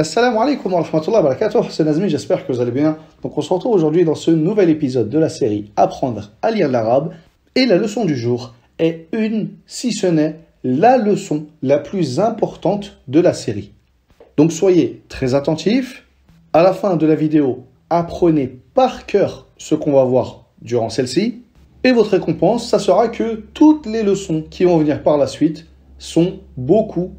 Assalamu alaikum wa rahmatullahi wa barakatuh, c'est Nazmi, j'espère que vous allez bien. Donc on se retrouve aujourd'hui dans ce nouvel épisode de la série Apprendre à lire l'arabe. Et la leçon du jour est si ce n'est la leçon la plus importante de la série. Donc soyez très attentifs. À la fin de la vidéo, apprenez par cœur ce qu'on va voir durant celle-ci. Et votre récompense, ça sera que toutes les leçons qui vont venir par la suite sont beaucoup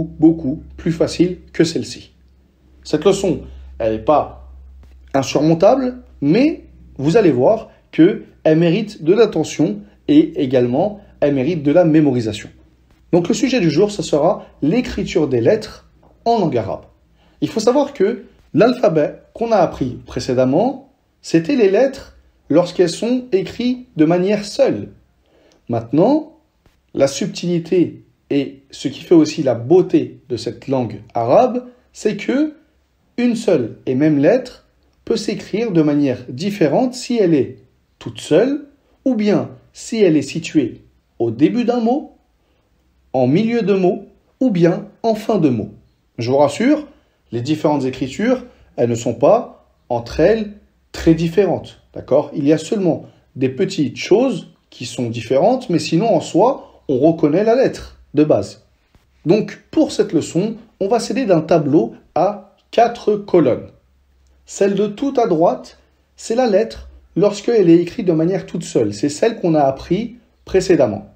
plus faciles que celle-ci. Cette leçon, elle n'est pas insurmontable, mais vous allez voir qu'elle mérite de l'attention et également elle mérite de la mémorisation. Donc le sujet du jour, ce sera l'écriture des lettres en langue arabe. Il faut savoir que l'alphabet qu'on a appris précédemment, c'était les lettres lorsqu'elles sont écrites de manière seule. Maintenant, la subtilité et ce qui fait aussi la beauté de cette langue arabe, c'est que une seule et même lettre peut s'écrire de manière différente si elle est toute seule ou bien si elle est située au début d'un mot, en milieu de mot ou bien en fin de mot. Je vous rassure, les différentes écritures, elles ne sont pas entre elles très différentes. D'accord ? Il y a seulement des petites choses qui sont différentes, mais sinon en soi, on reconnaît la lettre de base. Donc pour cette leçon, on va s'aider d'un tableau à 4 colonnes. Celle de tout à droite, c'est la lettre lorsqu'elle est écrite de manière toute seule. C'est celle qu'on a appris précédemment.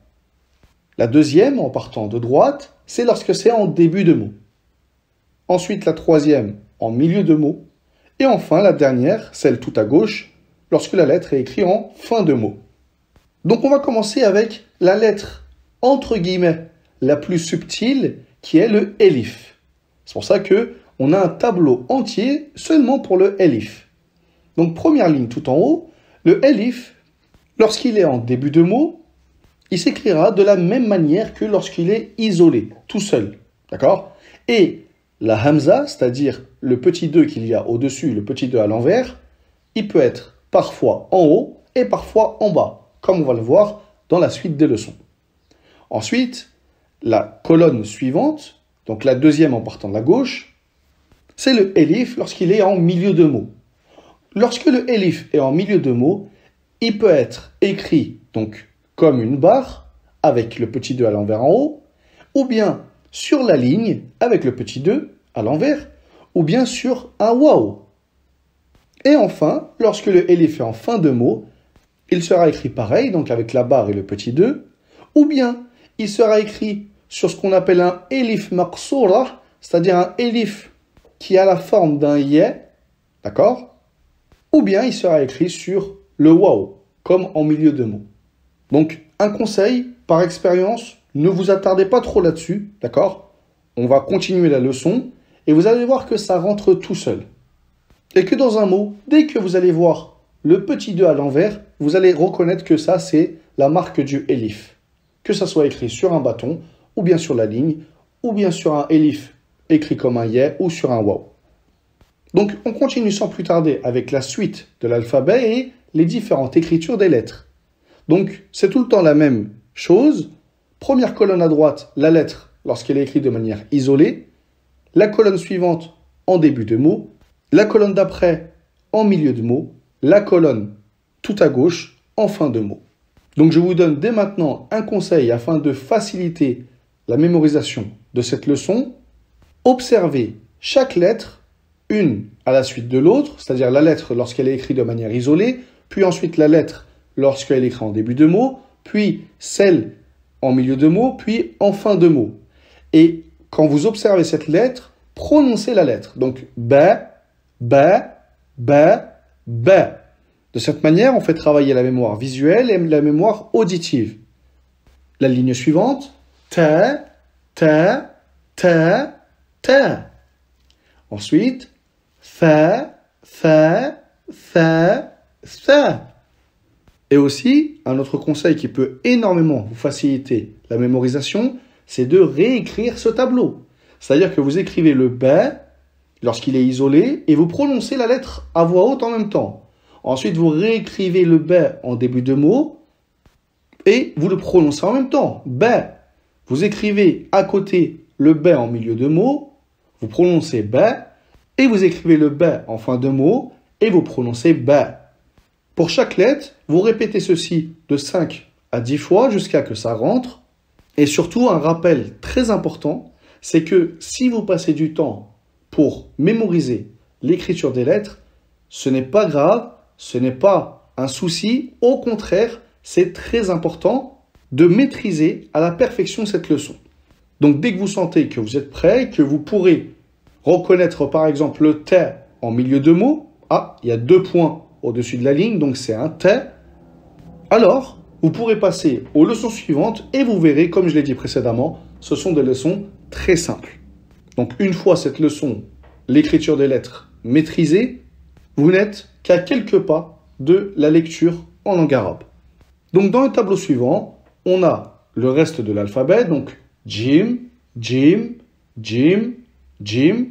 La deuxième, en partant de droite, c'est lorsque c'est en début de mot. Ensuite, la troisième, en milieu de mot. Et enfin, la dernière, celle tout à gauche, lorsque la lettre est écrite en fin de mot. Donc, on va commencer avec la lettre, entre guillemets, la plus subtile, qui est le elif. C'est pour ça qu'on a un tableau entier seulement pour le elif. Donc, première ligne tout en haut, le elif, lorsqu'il est en début de mot, il s'écrira de la même manière que lorsqu'il est isolé, tout seul. D'accord ? Et la hamza, c'est-à-dire le petit 2 qu'il y a au-dessus, le petit 2 à l'envers, il peut être parfois en haut et parfois en bas, comme on va le voir dans la suite des leçons. Ensuite, la colonne suivante, donc la deuxième en partant de la gauche, c'est le elif lorsqu'il est en milieu de mot. Lorsque le elif est en milieu de mot, il peut être écrit donc comme une barre avec le petit 2 à l'envers en haut, ou bien sur la ligne avec le petit 2 à l'envers, ou bien sur un waouh. Et enfin, lorsque le elif est en fin de mot, il sera écrit pareil, donc avec la barre et le petit 2, ou bien il sera écrit sur ce qu'on appelle un elif maqsoura, c'est-à-dire un elif qui a la forme d'un yé, d'accord ? Ou bien il sera écrit sur le waouh, comme en milieu de mot. Donc, un conseil, par expérience, ne vous attardez pas trop là-dessus, d'accord ? On va continuer la leçon, et vous allez voir que ça rentre tout seul. Et que dans un mot, dès que vous allez voir le petit 2 à l'envers, vous allez reconnaître que ça, c'est la marque du elif. Que ça soit écrit sur un bâton, ou bien sur la ligne, ou bien sur un elif écrit comme un yé, ou sur un waouh. Donc, on continue sans plus tarder avec la suite de l'alphabet et les différentes écritures des lettres. Donc, c'est tout le temps la même chose. Première colonne à droite, la lettre lorsqu'elle est écrite de manière isolée. La colonne suivante en début de mot. La colonne d'après en milieu de mot. La colonne tout à gauche en fin de mot. Donc, je vous donne dès maintenant un conseil afin de faciliter la mémorisation de cette leçon. Observez chaque lettre, une à la suite de l'autre, c'est-à-dire la lettre lorsqu'elle est écrite de manière isolée, puis ensuite la lettre lorsqu'elle est écrite en début de mot, puis celle en milieu de mot, puis en fin de mot. Et quand vous observez cette lettre, prononcez la lettre. Donc, ba, ba, ba, ba. De cette manière, on fait travailler la mémoire visuelle et la mémoire auditive. La ligne suivante, ta, ta, ta, ta. Ensuite, fa, fa, fa, fa. Et aussi, un autre conseil qui peut énormément vous faciliter la mémorisation, c'est de réécrire ce tableau. C'est-à-dire que vous écrivez le B lorsqu'il est isolé et vous prononcez la lettre à voix haute en même temps. Ensuite, vous réécrivez le B en début de mot et vous le prononcez en même temps. B. Vous écrivez à côté le B en milieu de mot, vous prononcez B et vous écrivez le ba en fin de mot et vous prononcez ba. Pour chaque lettre, vous répétez ceci de 5 à 10 fois jusqu'à que ça rentre. Et surtout, un rappel très important, c'est que si vous passez du temps pour mémoriser l'écriture des lettres, ce n'est pas grave, ce n'est pas un souci. Au contraire, c'est très important de maîtriser à la perfection cette leçon. Donc, dès que vous sentez que vous êtes prêt, que vous pourrez reconnaître par exemple le T en milieu de mot, ah, il y a 2 points au-dessus de la ligne, donc c'est un T, alors vous pourrez passer aux leçons suivantes et vous verrez, comme je l'ai dit précédemment, ce sont des leçons très simples. Donc, une fois cette leçon, l'écriture des lettres maîtrisée, vous n'êtes qu'à quelques pas de la lecture en langue arabe. Donc, dans le tableau suivant, on a le reste de l'alphabet, donc Jim, Jim, Jim, Jim,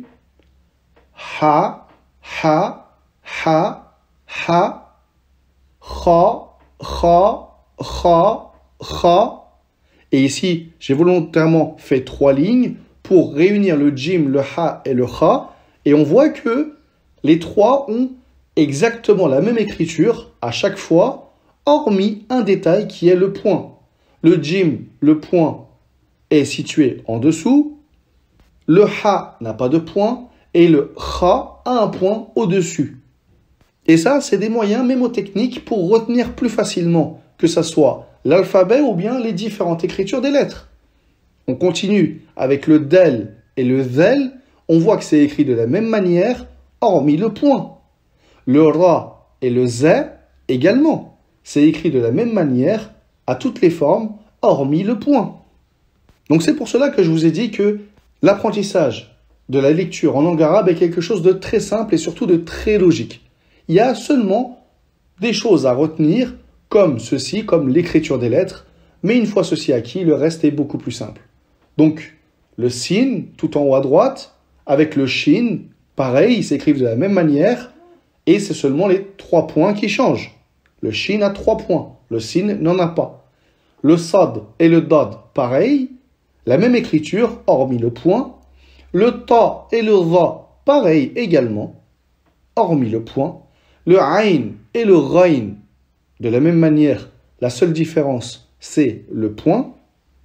Ha, Ha, Ha, Ha, Kha, Kha, Kha, Kha. Et ici, j'ai volontairement fait 3 lignes pour réunir le Jim, le Ha et le Kha. Et on voit que les 3 ont exactement la même écriture à chaque fois, hormis un détail qui est le point. Le Jim, le point, est situé en dessous. Le Ha n'a pas de point. Et le Kha a un point au-dessus. Et ça, c'est des moyens mémotechniques pour retenir plus facilement que ce soit l'alphabet ou bien les différentes écritures des lettres. On continue avec le del et le zel. On voit que c'est écrit de la même manière, hormis le point. Le ra et le z également. C'est écrit de la même manière à toutes les formes, hormis le point. Donc c'est pour cela que je vous ai dit que l'apprentissage de la lecture en langue arabe est quelque chose de très simple et surtout de très logique. Il y a seulement des choses à retenir comme ceci, comme l'écriture des lettres, mais une fois ceci acquis, le reste est beaucoup plus simple. Donc, le sin, tout en haut à droite, avec le shin, pareil, ils s'écrivent de la même manière, et c'est seulement les 3 points qui changent. Le shin a 3 points, le sin n'en a pas. Le sad et le dad, pareil, la même écriture, hormis le point. Le ta et le za, pareil également, hormis le point. Le ayn et le ghayn, de la même manière, la seule différence, c'est le point.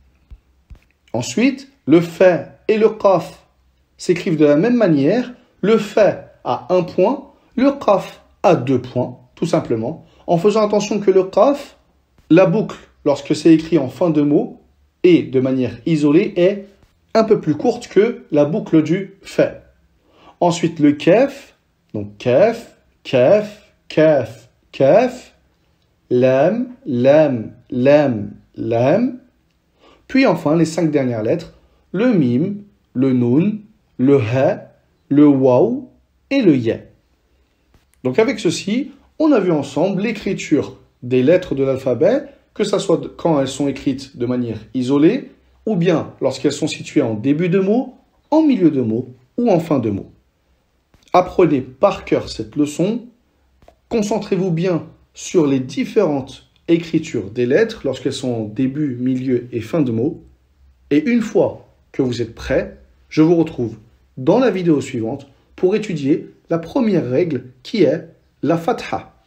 Ensuite, le fa et le qaf s'écrivent de la même manière. Le fa a 1 point, le qaf a 2 points, tout simplement. En faisant attention que le qaf, la boucle, lorsque c'est écrit en fin de mot, et de manière isolée, est un peu plus courte que la boucle du fa. Ensuite, le kaf, donc kaf, kaf, kaf, kaf, lam, lam, lam, lam. Puis enfin, les 5 dernières lettres, le mim, le nun, le ha, le waw et le ya. Donc avec ceci, on a vu ensemble l'écriture des lettres de l'alphabet, que ce soit quand elles sont écrites de manière isolée, ou bien lorsqu'elles sont situées en début de mot, en milieu de mot ou en fin de mot. Apprenez par cœur cette leçon, concentrez-vous bien sur les différentes écritures des lettres lorsqu'elles sont en début, milieu et fin de mot. Et une fois que vous êtes prêts, je vous retrouve dans la vidéo suivante pour étudier la première règle qui est la fatha.